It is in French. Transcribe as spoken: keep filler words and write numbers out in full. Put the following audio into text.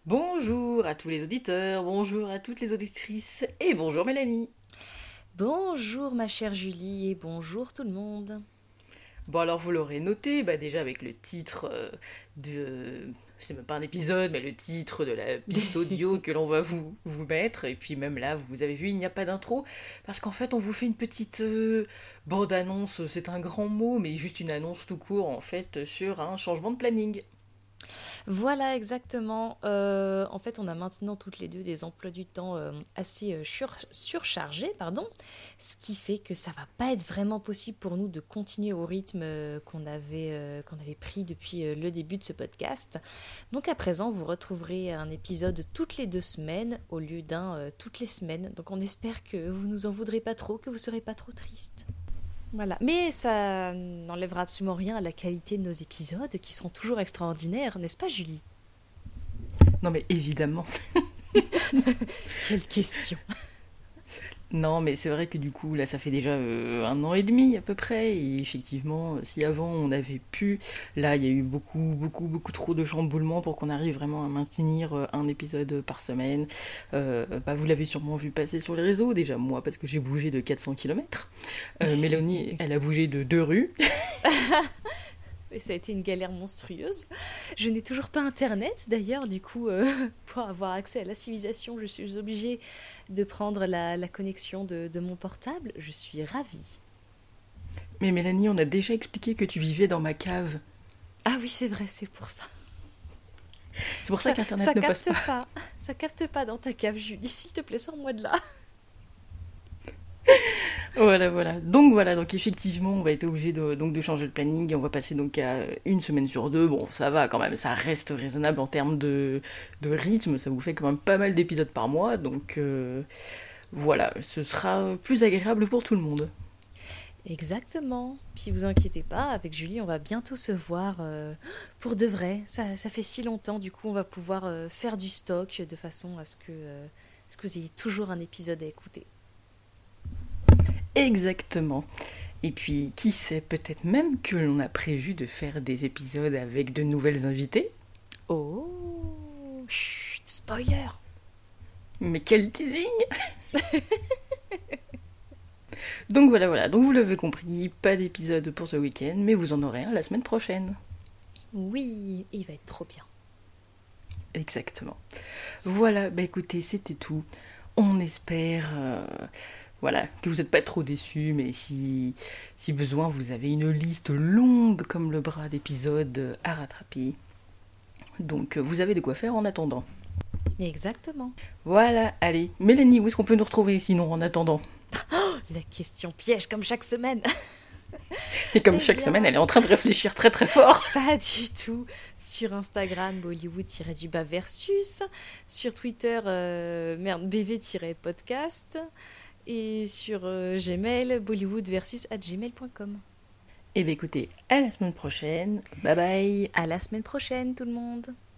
Bonjour à tous les auditeurs, bonjour à toutes les auditrices et bonjour Mélanie. Bonjour ma chère Julie et bonjour tout le monde. Bon alors vous l'aurez noté, bah déjà avec le titre euh, de... C'est même pas un épisode, mais le titre de la piste audio que l'on va vous, vous mettre. Et puis même là, vous avez vu, il n'y a pas d'intro. Parce qu'en fait, on vous fait une petite euh, bande-annonce, c'est un grand mot, mais juste une annonce tout court en fait sur un changement de planning. Voilà exactement. Euh, en fait, on a maintenant toutes les deux des emplois du temps euh, assez euh, sur- surchargés, pardon, ce qui fait que ça va pas être vraiment possible pour nous de continuer au rythme euh, qu'on avait, euh, qu'on avait pris depuis euh, le début de ce podcast. Donc à présent, vous retrouverez un épisode toutes les deux semaines au lieu d'un euh, toutes les semaines. Donc on espère que vous nous en voudrez pas trop, que vous serez pas trop triste. Voilà. Mais ça n'enlèvera absolument rien à la qualité de nos épisodes, qui sont toujours extraordinaires, n'est-ce pas, Julie? Non mais évidemment. Quelle question. Non, mais c'est vrai que du coup, là, ça fait déjà euh, un an et demi à peu près. Et effectivement, si avant on avait pu, là, il y a eu beaucoup, beaucoup, beaucoup trop de chamboulements pour qu'on arrive vraiment à maintenir euh, un épisode par semaine. Euh, bah, vous l'avez sûrement vu passer sur les réseaux, déjà moi, parce que j'ai bougé de quatre cents kilomètres. Euh, Mélanie, elle a bougé de deux rues. Et ça a été une galère monstrueuse. Je n'ai toujours pas internet, d'ailleurs, du coup, euh, pour avoir accès à la civilisation, je suis obligée de prendre la, la connexion de, de mon portable. Je suis ravie. Mais Mélanie, on a déjà expliqué que tu vivais dans ma cave. Ah oui, c'est vrai, c'est pour ça. C'est pour ça Ça, qu'Internet ça ne passe capte pas. pas. Ça capte pas dans ta cave, Julie. S'il te plaît, sors-moi de là. Voilà, voilà. Donc voilà, donc effectivement, on va être obligé de, donc de changer le planning et on va passer donc à une semaine sur deux. Bon, ça va quand même, ça reste raisonnable en termes de, de rythme, ça vous fait quand même pas mal d'épisodes par mois, donc euh, voilà, ce sera plus agréable pour tout le monde. Exactement. Puis vous inquiétez pas, avec Julie, on va bientôt se voir euh, pour de vrai. Ça, ça fait si longtemps, du coup, on va pouvoir euh, faire du stock de façon à ce que, euh, à ce que vous ayez toujours un épisode à écouter. Exactement. Et puis, qui sait, peut-être même que l'on a prévu de faire des épisodes avec de nouvelles invitées. Oh, chut, spoiler. Mais quel teasing! Donc voilà, voilà, donc vous l'avez compris, pas d'épisode pour ce week-end, mais vous en aurez un la semaine prochaine. Oui, il va être trop bien. Exactement. Voilà, bah écoutez, c'était tout. On espère euh, voilà, que vous n'êtes pas trop déçus, mais si, si besoin, vous avez une liste longue comme le bras d'épisodes à rattraper. Donc euh, vous avez de quoi faire en attendant. Exactement. Voilà, allez. Mélanie, où est-ce qu'on peut nous retrouver sinon en attendant? La question piège comme chaque semaine. Et comme Eh chaque semaine, bien, elle est en train de réfléchir très très fort. pas du tout. Sur Instagram, Bollywood-du-bas versus. Sur Twitter, euh, merde, B V-podcast. Et sur euh, Gmail, Bollywood versus at gmail point com. Et bien écoutez, à la semaine prochaine. Bye bye. À la semaine prochaine, tout le monde!